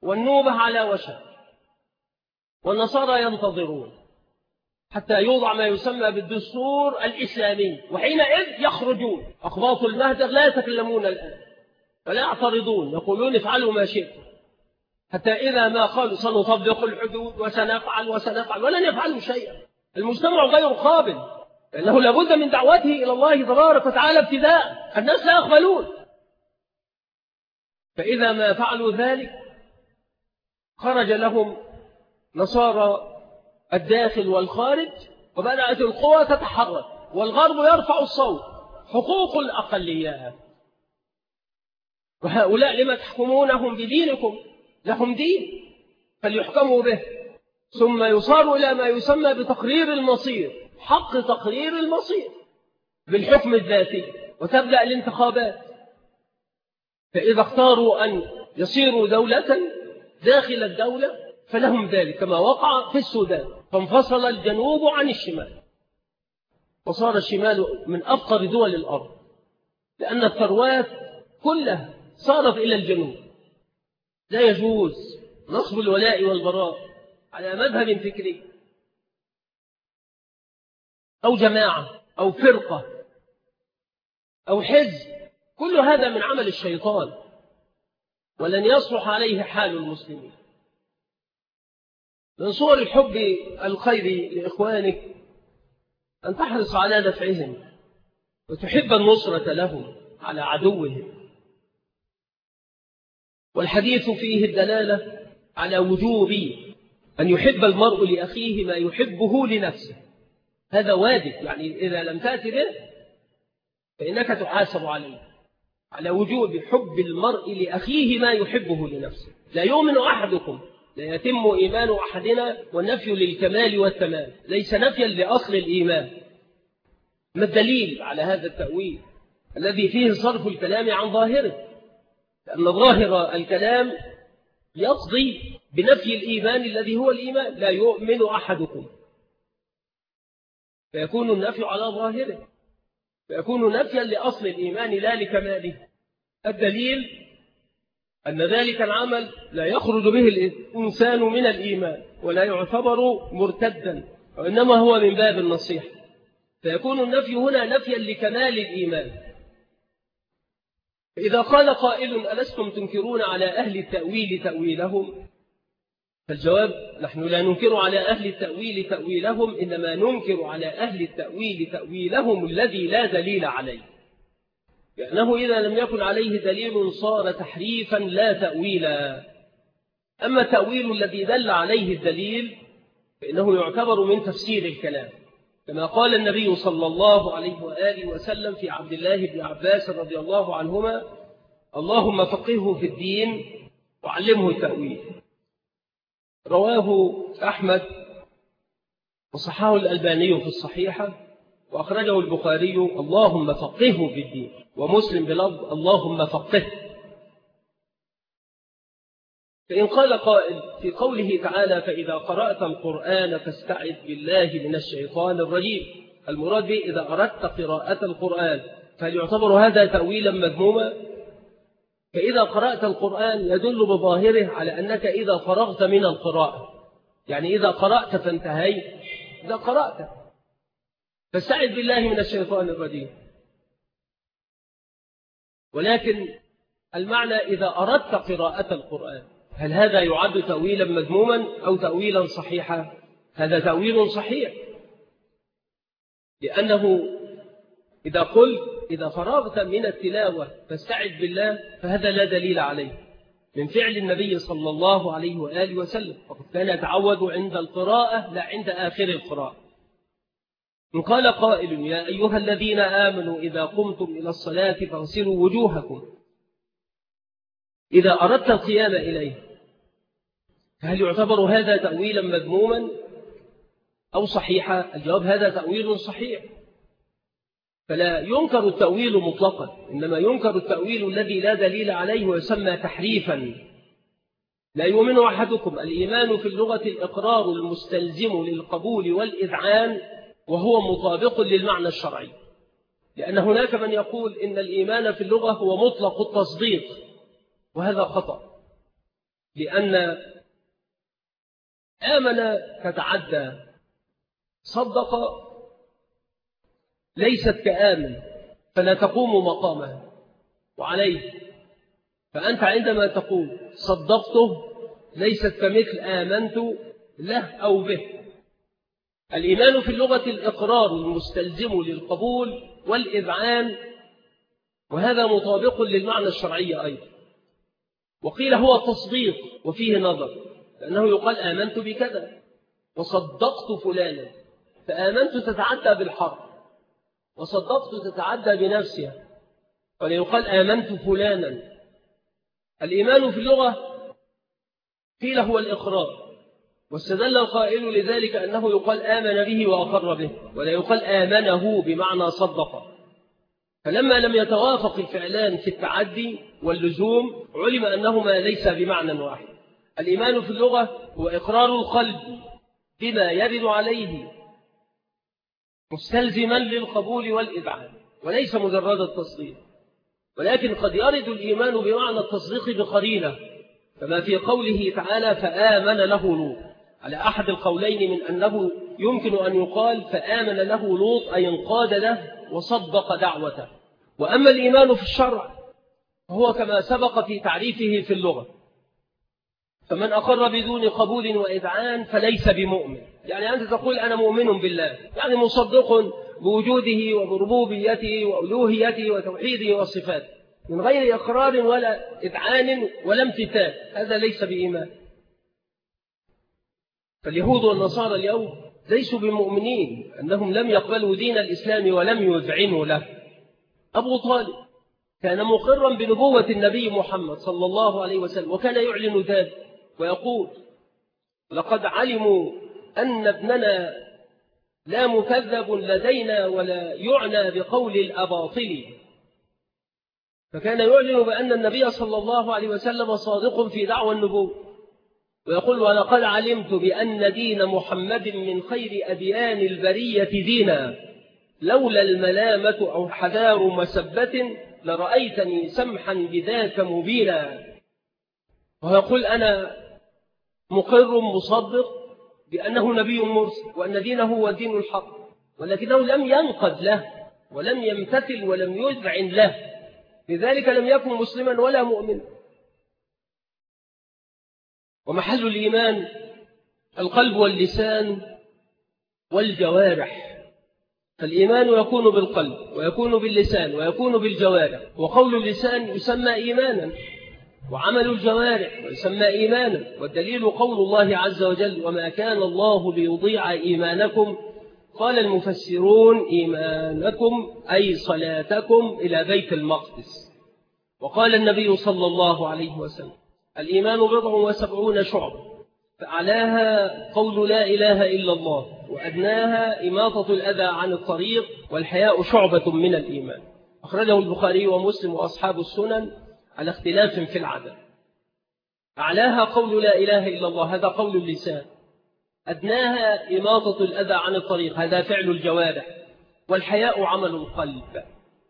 والنوبة على وشك، والنصارى ينتظرون حتى يوضع ما يسمى بالدستور الإسلامي، وحينئذ يخرجون أخباط المهجر لا يتكلمون الآن ولا يعترضون، يقولون افعلوا ما شئتم، حتى إذا ما قالوا سنطبق الحدود وسنفعل ولن يفعلوا شيئا. المجتمع غير قابل، لأنه لابد من دعوته إلى الله تبارك وتعالى ابتداء، الناس لا يقبلون. فإذا ما فعلوا ذلك خرج لهم نصارى الداخل والخارج، وبدأت القوى تتحرك والغرب يرفع الصوت، حقوق الأقليات، وهؤلاء لما تحكمونهم بدينكم؟ لهم دين فليحكموا به. ثم يصار إلى ما يسمى بتقرير المصير، حق تقرير المصير بالحكم الذاتي، وتبدأ الانتخابات. فإذا اختاروا أن يصيروا دولة داخل الدولة فلهم ذلك، كما وقع في السودان، فانفصل الجنوب عن الشمال، وصار الشمال من أفقر دول الأرض، لأن الثروات كلها صارت إلى الجنوب. لا يجوز نصب الولاء والبراء على مذهب فكري أو جماعة أو فرقة أو حزب، كل هذا من عمل الشيطان، ولن يصلح عليه حال المسلمين. من صور الحب الخير لإخوانك أن تحرص على دفعهم، وتحب النصرة لهم على عدوهم. والحديث فيه الدلالة على وجوب أن يحب المرء لأخيه ما يحبه لنفسه، هذا واجب، يعني إذا لم تأتي به فإنك تحاسب عليه، على وجوب حب المرء لأخيه ما يحبه لنفسه. لا يؤمن أحدكم، لا يتم إيمان أحدنا، والنفي للكمال والتمام ليس نفيا لأصل الإيمان. ما الدليل على هذا التأويل الذي فيه صرف الكلام عن ظاهره؟ لأن ظاهر الكلام يقضي بنفي الإيمان الذي هو الإيمان. لا يؤمن أحدكم، فيكون النفي على ظاهره، فيكون نفيا لأصل الإيمان لا لكماله. الدليل أن ذلك العمل لا يخرج به الإنسان من الإيمان ولا يعتبر مرتدا، وإنما هو من باب النصيحة، فيكون النفي هنا نفيا لكمال الإيمان. إذا قال قائل ألستم تنكرون على أهل التأويل تأويلهم؟ فالجواب نحن لا ننكر على أهل التأويل تأويلهم، إنما ننكر على أهل التأويل تأويلهم الذي لا دليل عليه، لأنه إذا لم يكن عليه دليل صار تحريفا لا تأويلا. أما التأويل الذي دل عليه الدليل فإنه يعتبر من تفسير الكلام، كما قال النبي صلى الله عليه وآله وسلم في عبد الله بن عباس رضي الله عنهما: اللهم فقهه في الدين وعلمه التأويل. رواه أحمد وصححه الألباني في الصحيحة، وأخرجه البخاري اللهم فقهه في الدين، ومسلم بلفظ اللهم فقهه. فإن قال قائل في قوله تعالى: فإذا قرأت القرآن فاستعذ بالله من الشيطان الرجيم، المراد به إذا أردت قراءة القرآن، فهل يعتبر هذا تأويلا مذموما؟ فإذا قرأت القرآن يدل بظاهره على أنك إذا فرغت من القراءة، يعني إذا قرأت فانتهيت، إذا قرأت فاستعذ بالله من الشيطان الرجيم. ولكن المعنى إذا أردت قراءة القرآن، هل هذا يعد تأويلا مذموما أو تأويلا صحيحا؟ هذا تأويل صحيح، لأنه إذا قلت إذا فرغت من التلاوة فاستعذ بالله، فهذا لا دليل عليه من فعل النبي صلى الله عليه وآله وسلم، وقد كان يتعود عند القراءة لا عند آخر القراءة. إن قال قائل: يا أيها الذين آمنوا إذا قمتم إلى الصلاة فاغسلوا وجوهكم، إذا أردت القيام إليه، فهل يعتبر هذا تأويلا مذموما أو صحيحا؟ الجواب: هذا تأويل صحيح، فلا ينكر التأويل مطلقا، إنما ينكر التأويل الذي لا دليل عليه ويسمى تحريفا. لا يؤمن أحدكم، الإيمان في اللغة الإقرار المستلزم للقبول والإذعان، وهو مطابق للمعنى الشرعي، لأن هناك من يقول إن الإيمان في اللغة هو مطلق التصديق، وهذا خطأ. لأن آمن تتعدى، صدق ليست كآمن فلا تقوم مقامها وعليه. فأنت عندما تقول صدقته ليست كمثل آمنت له أو به. الإيمان في اللغة الإقرار المستلزم للقبول والإذعان، وهذا مطابق للمعنى الشرعي أيضا. وقيل هو التصديق، وفيه نظر، لأنه يقال آمنت بكذا وصدقت فلانا، فآمنت تتعدى بالحرف، وصدقت تتعدى بنفسها، وليقال آمنت فلانا. الإيمان في اللغة قيل هو الإقرار، واستدل القائل لذلك أنه يقال آمن به وأقر به، ولا يقال آمنه بمعنى صدق. فلما لم يتوافق الفعلان في التعدي واللزوم علم أنهما ليس بمعنى واحد. الإيمان في اللغة هو إقرار القلب بما يرد عليه مستلزما للقبول والإذعان، وليس مجرد التصديق. ولكن قد يرد الإيمان بمعنى التصديق بقرينة، كما في قوله تعالى فآمن له لوط، على أحد القولين من أنه يمكن أن يقال فآمن له لوط أي انقاد له وصدق دعوته. وأما الإيمان في الشرع هو كما سبق في تعريفه في اللغة، فمن أقر بدون قبول وإذعان فليس بمؤمن. يعني أنت تقول أنا مؤمن بالله، يعني مصدق بوجوده وبربوبيته وألوهيته وتوحيده وصفاته، من غير إقرار ولا إذعان ولا امتثال، هذا ليس بإيمان. فاليهود والنصارى اليوم ليسوا بمؤمنين، أنهم لم يقبلوا دين الإسلام ولم يذعنوا له. أبو طالب كان مقرا بنبوة النبي محمد صلى الله عليه وسلم، وكان يعلن ذلك ويقول لقد علموا أن ابننا لا مكذب لدينا ولا يعنى بقول الأباطل. فكان يعلن بأن النبي صلى الله عليه وسلم صادق في دعوى النبوة، ويقول ولقد علمت بأن دين محمد من خير أديان البرية دينا، لولا الملامة أو حذار مسبة لرأيتني سمحا بذاك مبينا. ويقول أنا مقر مصدق بأنه نبي مرسل وأن دينه هو دين الحق، ولكنه لم ينقد له ولم يمتثل ولم يذعن له، لذلك لم يكن مسلما ولا مؤمنا. ومحل الإيمان القلب واللسان والجوارح. فالإيمان يكون بالقلب ويكون باللسان ويكون بالجوارح، وقول اللسان يسمى إيمانا، وعمل الجوارح ويسمى إيمانا. والدليل قول الله عز وجل وما كان الله ليضيع إيمانكم. قال المفسرون إيمانكم أي صلاتكم إلى بيت المقدس. وقال النبي صلى الله عليه وسلم الإيمان 74 شعبة، فأعلاها قول لا إله إلا الله، وأدناها إماطة الأذى عن الطريق، والحياء شعبة من الإيمان. أخرجه البخاري ومسلم وأصحاب السنن على اختلاف في العدد. أعلاها قول لا إله إلا الله، هذا قول اللسان. أدناها إماطة الأذى عن الطريق، هذا فعل الجوارح. والحياء عمل القلب.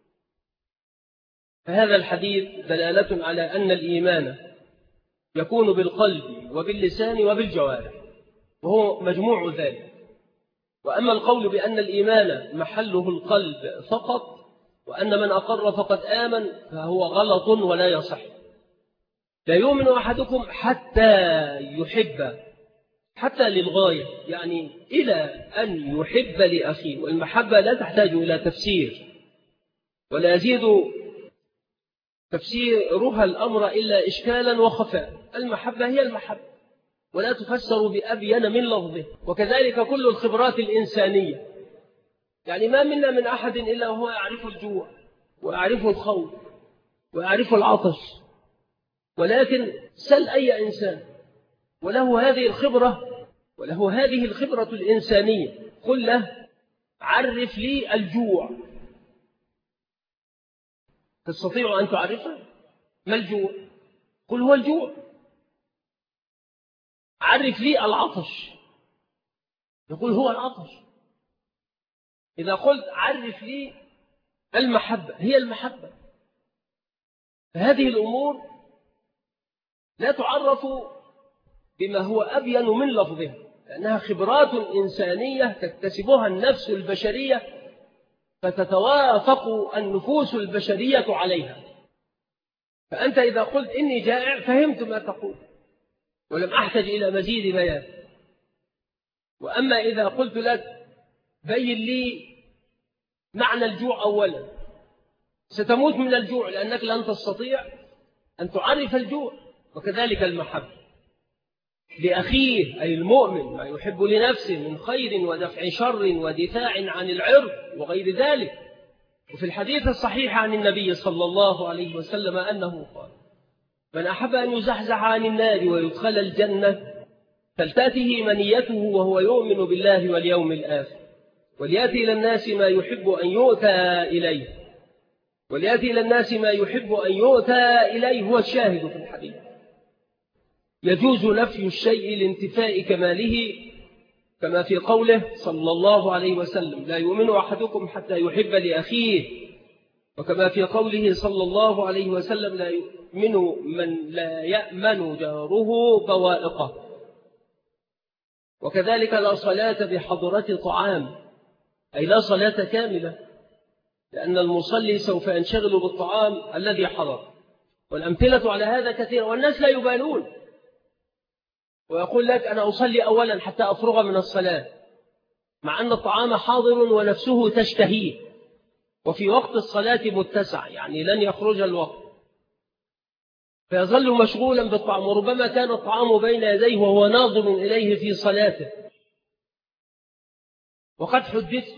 فهذا الحديث دلالة على أن الإيمان يكون بالقلب وباللسان وبالجوارح، وهو مجموع ذلك. وأما القول بأن الإيمان محله القلب فقط، وأن من أقر فقد آمن، فهو غلط ولا يصح. لا يؤمن أحدكم حتى يحب، حتى للغاية، يعني إلى أن يحب لأخيه. والمحبة لا تحتاج إلى تفسير، ولا يزيد تفسيرها الأمر إلا إشكالا وخفاء. المحبة هي المحبة، ولا تفسر بأبين من لفظه. وكذلك كل الخبرات الإنسانية، يعني ما منا من أحد إلا وهو يعرف الجوع ويعرف الخوف ويعرف العطش، ولكن سل أي إنسان وله هذه الخبرة وله هذه الخبرة الإنسانية، قل له عرف لي الجوع، تستطيع أن تعرفه؟ ما الجوع؟ قل هو الجوع. عرف لي العطش، يقول هو العطش. إذا قلت عرف لي المحبة، هي المحبة. فهذه الأمور لا تعرف بما هو أبين من لفظها، لأنها خبرات إنسانية تكتسبها النفس البشرية فتتوافق النفوس البشرية عليها. فأنت إذا قلت إني جائع فهمت ما تقول ولم أحتج إلى مزيد بيان. وأما إذا قلت لك بين لي معنى الجوع أولا، ستموت من الجوع لأنك لن تستطيع أن تعرف الجوع. وكذلك المحبة لأخيه أي المؤمن ما يحب لنفسه من خير ودفع شر ودفاع عن العرض وغير ذلك. وفي الحديث الصحيح عن النبي صلى الله عليه وسلم أنه قال: من أحب أن يزحزح عن النار ويدخل الجنة فلتأته منيته وهو يؤمن بالله واليوم الآخر وليأتي إلى الناس ما يحب أن يؤتى إليه، وليأتي إلى الناس ما يحب أن يؤتى إليه هو الشاهد في الحديث. يجوز نفي الشيء لانتفاء كماله، كما في قوله صلى الله عليه وسلم: لا يؤمن أحدكم حتى يحب لأخيه، وكما في قوله صلى الله عليه وسلم: لا يؤمن من لا يأمن جاره بوائقه. وكذلك لا صلاة بحضرة طعام، أي لا صلاة كاملة، لأن المصلي سوف ينشغل بالطعام الذي حضر. والأمثلة على هذا كثيرة، والناس لا يبالون، ويقول لك أنا أصلي أولا حتى أفرغ من الصلاة، مع أن الطعام حاضر ونفسه تشتهيه، وفي وقت الصلاة متسع، يعني لن يخرج الوقت، فيظل مشغولا بالطعام، وربما كان الطعام بين يديه وهو ناظر إليه في صلاته. وقد حدثت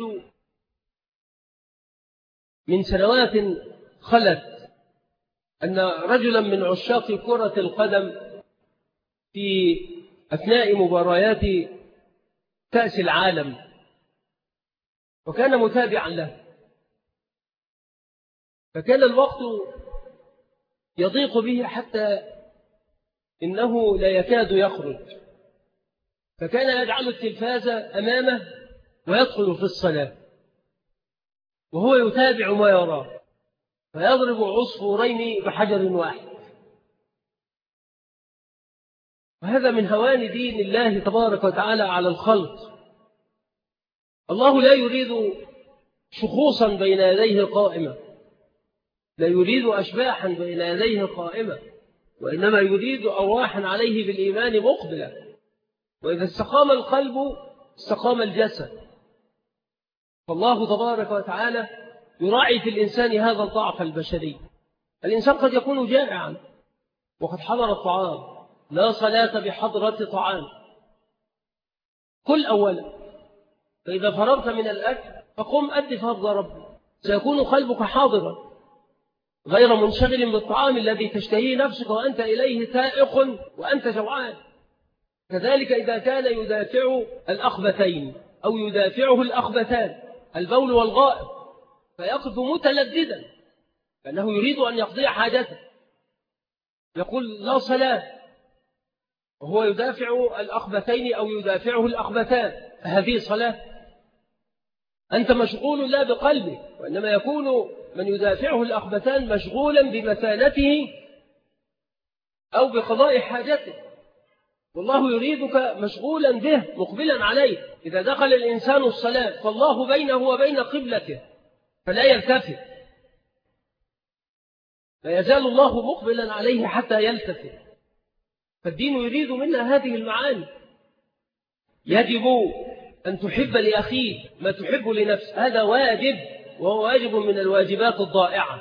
من سنوات خلت أن رجلا من عشاق كرة القدم في أثناء مباريات كأس العالم، وكان متابعا له، فكان الوقت يضيق به حتى إنه لا يكاد يخرج، فكان يجعل التلفاز أمامه ويدخل في الصلاة وهو يتابع ما يراه، فيضرب عصفورين بحجر واحد. وهذا من هوان دين الله تبارك وتعالى على الخلق. الله لا يريد شخوصا بين يديه قائمة، لا يريد أشباحا بين يديه قائمة، وإنما يريد أرواحا عليه بالإيمان مقبلة. وإذا استقام القلب استقام الجسد. فالله تبارك وتعالى يراعي في الإنسان هذا الضعف البشري. الإنسان قد يكون جائعا وقد حضر الطعام، لا صلاة بحضرة طعام. كل أولا، فإذا فرغت من الأكل فقم أد فرض ربك، سيكون قلبك حاضرا غير منشغل بالطعام الذي تشتهيه نفسك وأنت إليه تائق وأنت جوعان. كذلك إذا كان يدافع الأخبثين أو يدافعه الأخبثان، البول والغائط، فيقف متلذذا لأنه يريد أن يقضي حاجته، يقول لا صلاة وهو يدافع الأخبثين أو يدافعه الأخبثان، فهذه صلاة؟ أنت مشغول لا بقلبك، وإنما يكون من يدافعه الأخبثان مشغولا بمثانته أو بقضاء حاجته، والله يريدك مشغولا به مقبلا عليه. إذا دخل الإنسان الصلاة فالله بينه وبين قبلته فلا يلتفت، لا يزال الله مقبلا عليه حتى يلتفت. فالدين يريد منا هذه المعاني. يجب أن تحب لأخيه ما تحب لنفسك، هذا واجب، وهو واجب من الواجبات الضائعة،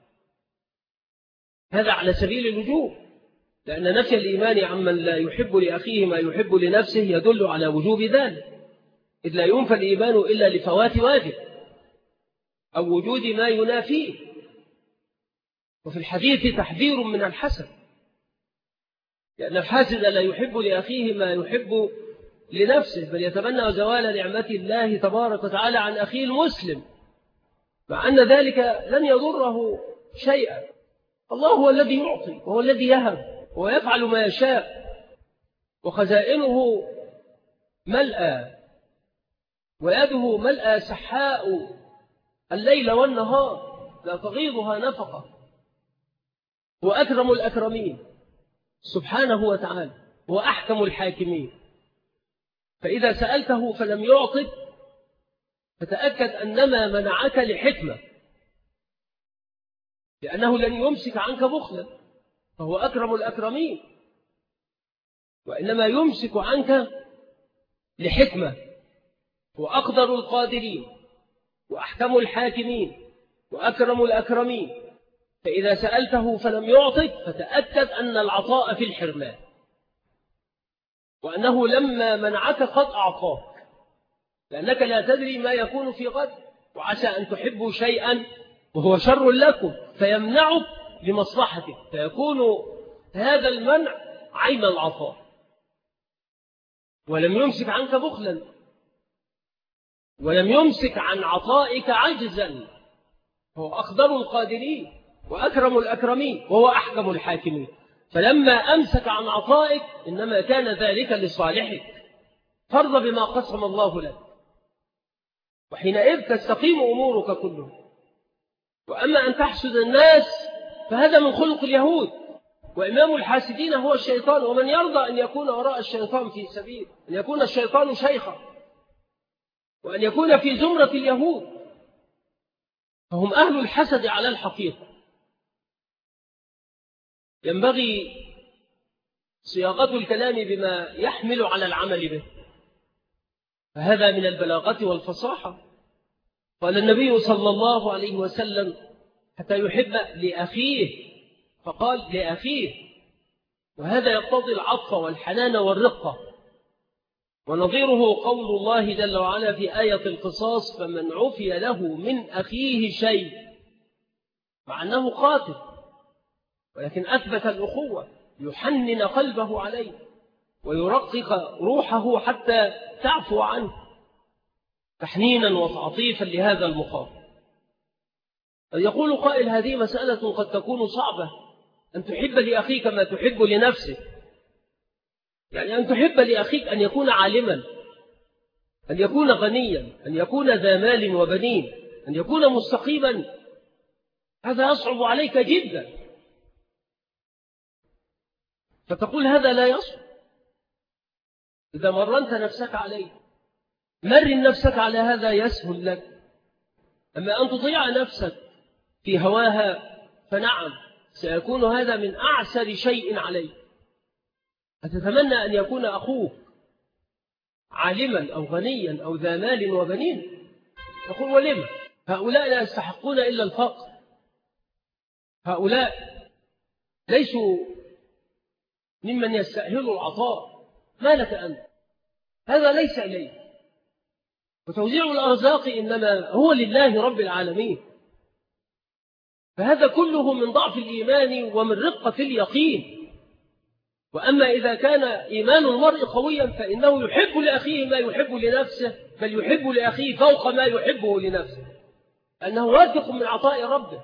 هذا على سبيل الوجوب، لأن نفي الإيمان عمن لا يحب لأخيه ما يحب لنفسه يدل على وجوب ذلك، إذ لا ينفى الإيمان إلا لفوات واجب أو وجود ما ينافيه. وفي الحديث تحذير من الحسد، لأن الحاسد لا يحب لأخيه ما يحب لنفسه، بل يتمنى زوال نعمة الله تبارك وتعالى عن أخيه المسلم، مع أن ذلك لن يضره شيئا. الله هو الذي يعطي وهو الذي يهب ويفعل ما يشاء، وخزائنه ملأى ويده ملأى سحاء الليل والنهار لا تغيضها نفقة، وأكرم الأكرمين. سبحانه وتعالى، هو أحكم الحاكمين. فإذا سألته فلم يعطك فتأكد أنما منعك لحكمة، لأنه لن يمسك عنك بخلا، فهو أكرم الأكرمين، وإنما يمسك عنك لحكمة، هو أقدر القادرين وأحكم الحاكمين وأكرم الأكرمين. فإذا سألته فلم يعطك فتأكد أن العطاء في الحرمان، وأنه لما منعك قد أعطاك، لأنك لا تدري ما يكون في غد، وعسى أن تحبوا شيئا وهو شر لكم فيمنعك لمصلحتك، فيكون هذا المنع عين العطاء. ولم يمسك عنك بخلا، ولم يمسك عن عطائك عجزا، هو أقدر القادرين وأكرم الأكرمين وهو أحكم الحاكمين. فلما أمسك عن عطائك إنما كان ذلك لصالحك، فرض بما قسم الله لك، وحينئذ تستقيم أمورك كلها. وأما أن تحسد الناس فهذا من خلق اليهود، وإمام الحاسدين هو الشيطان، ومن يرضى أن يكون وراء الشيطان في سبيل، أن يكون الشيطان شيخا، وأن يكون في زمرة اليهود، فهم أهل الحسد على الحقيقة. ينبغي صياغة الكلام بما يحمل على العمل به، فهذا من البلاغة والفصاحة. قال النبي صلى الله عليه وسلم حتى يحب لأخيه، فقال لأخيه، وهذا يقتضي العطف والحنان والرقة. ونظيره قول الله جل وعلا في آية القصاص: فمن عفي له من أخيه شيء، مع أنه قاتل ولكن أثبت الأخوة، يحنن قلبه عليه ويرقق روحه حتى تعفو عنه تحنينا وتعطيفا لهذا المخاطر. يقول قائل: هذه مسألة قد تكون صعبة، أن تحب لأخيك ما تحب لنفسك، يعني أن تحب لأخيك أن يكون عالما، أن يكون غنيا، أن يكون ذا مال وبنين، أن يكون مستقيما، هذا يصعب عليك جدا، فتقول هذا لا يصعب. إذا مرنت نفسك عليه، مرن نفسك على هذا يسهل لك. أما أن تطيع نفسك في هواها فنعم سيكون هذا من أعسر شيء عليك. أتتمنى أن يكون أخوك عالما أو غنيا أو ذا مال وبنين، تقول ولما؟ هؤلاء لا يستحقون إلا الفقر، هؤلاء ليسوا ممن يستأهل العطاء، ما لك أنت؟ هذا ليس إليه. وتوزيع الأرزاق إنما هو لله رب العالمين. فهذا كله من ضعف الإيمان ومن رقة اليقين. وأما إذا كان إيمان المرء قويا فإنه يحب لأخيه ما يحب لنفسه، بل يحب لأخيه فوق ما يحبه لنفسه، أنه واثق من عطاء ربه،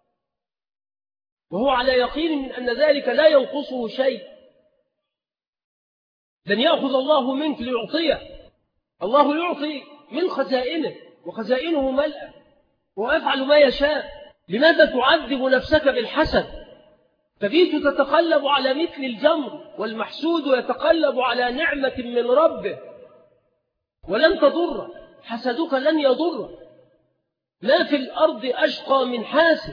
وهو على يقين من أن ذلك لا ينقصه شيء. لن يأخذ الله منك ليعطيه، الله يعطي من خزائنه، وخزائنه ملأ، ويفعل ما يشاء. لماذا تعذب نفسك بالحسد؟ تبيت تتقلب على مثل الجمر، والمحسود يتقلب على نعمة من ربه ولن تضر. حسدك لن يضر، لا في الأرض أشقى من حاسد،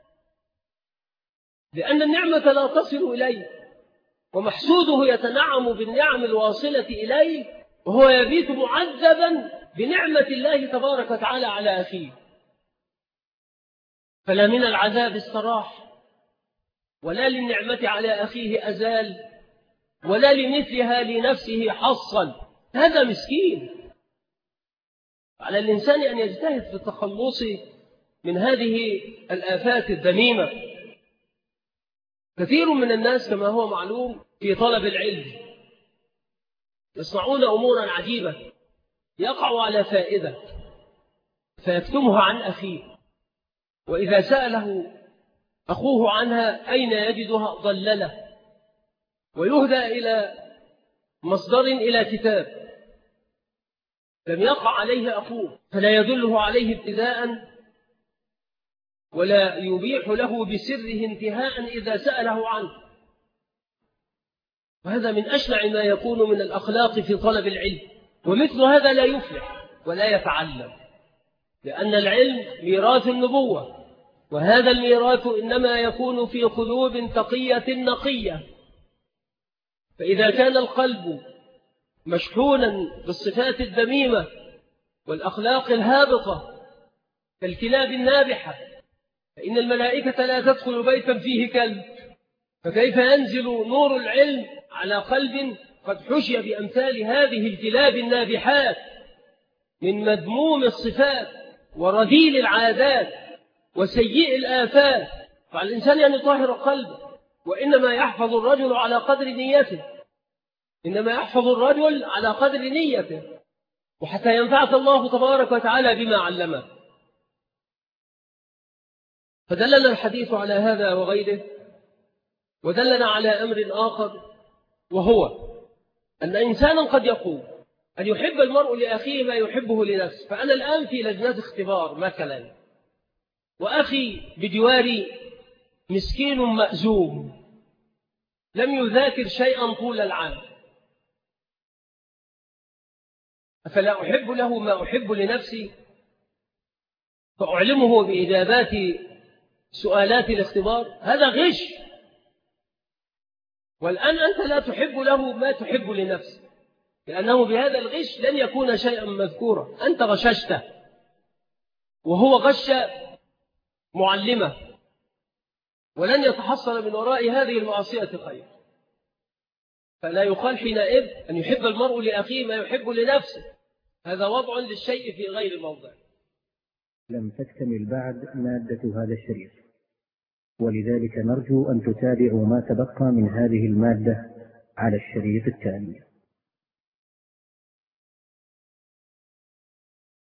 لأن النعمة لا تصل إليه، ومحسوده يتنعم بالنعم الواصلة إليه، وهو يبيت معذبا بنعمة الله تبارك وتعالى على أخيه. فلا من العذاب استراح، ولا للنعمة على أخيه أزال، ولا لمثلها لنفسه حصل. هذا مسكين. على الإنسان أن يجتهد في التخلص من هذه الآفات الذميمة. كثير من الناس كما هو معلوم في طلب العلم يصنعون أمورا عجيبة، يقع على فائدة فيكتمها عن أخيه، وإذا سأله أخوه عنها أين يجدها ضلله، ويهدى إلى مصدر إلى كتاب لم يقع عليه أخوه، فلا يدله عليه ابتداء ولا يبيح له بسره انتهاء إذا سأله عنه. وهذا من أشنع ما يكون من الأخلاق في طلب العلم، ومثل هذا لا يفلح ولا يتعلم، لأن العلم ميراث النبوة، وهذا الميراث إنما يكون في قلوب تقية نقية. فإذا كان القلب مشحونا بالصفات الذميمة والأخلاق الهابطة كالكلاب النابحة، فإن الملائكة لا تدخل بيتا فيه كلب، فكيف ينزل نور العلم على قلب قد حشي بأمثال هذه الكلاب النابحات من مذموم الصفات ورديل العادات وسيء الآفات؟ فالإنسان أن يطهر قلبه، وإنما يحفظ الرجل على قدر نيته، إنما يحفظ الرجل على قدر نيته، وحتى ينفعك الله تبارك وتعالى بما علمه. فدلنا الحديث على هذا وغيره، ودلنا على أمر آخر، وهو أن إنسانا قد يقول أن يحب المرء لأخيه ما يحبه لنفسه. فأنا الآن في لجنة اختبار مثلا، وأخي بجواري مسكين مأزوم لم يذاكر شيئا طول العام، أفلا أحب له ما أحب لنفسي؟ فأعلمه بإجابات سؤالات الاختبار؟ هذا غش. والآن أنت لا تحب له ما تحب لنفسك، لأنه بهذا الغش لن يكون شيئا مذكورا. أنت غششته وهو غش معلمه، ولن يتحصل من وراء هذه المعصية خير. فلا يقال حينئذ أن يحب المرء لأخيه ما يحب لنفسه، هذا وضع للشيء في غير موضع. لم تكتمل بعد مادة هذا الشريط، ولذلك نرجو أن تتابعوا ما تبقى من هذه المادة على الشريط التالي.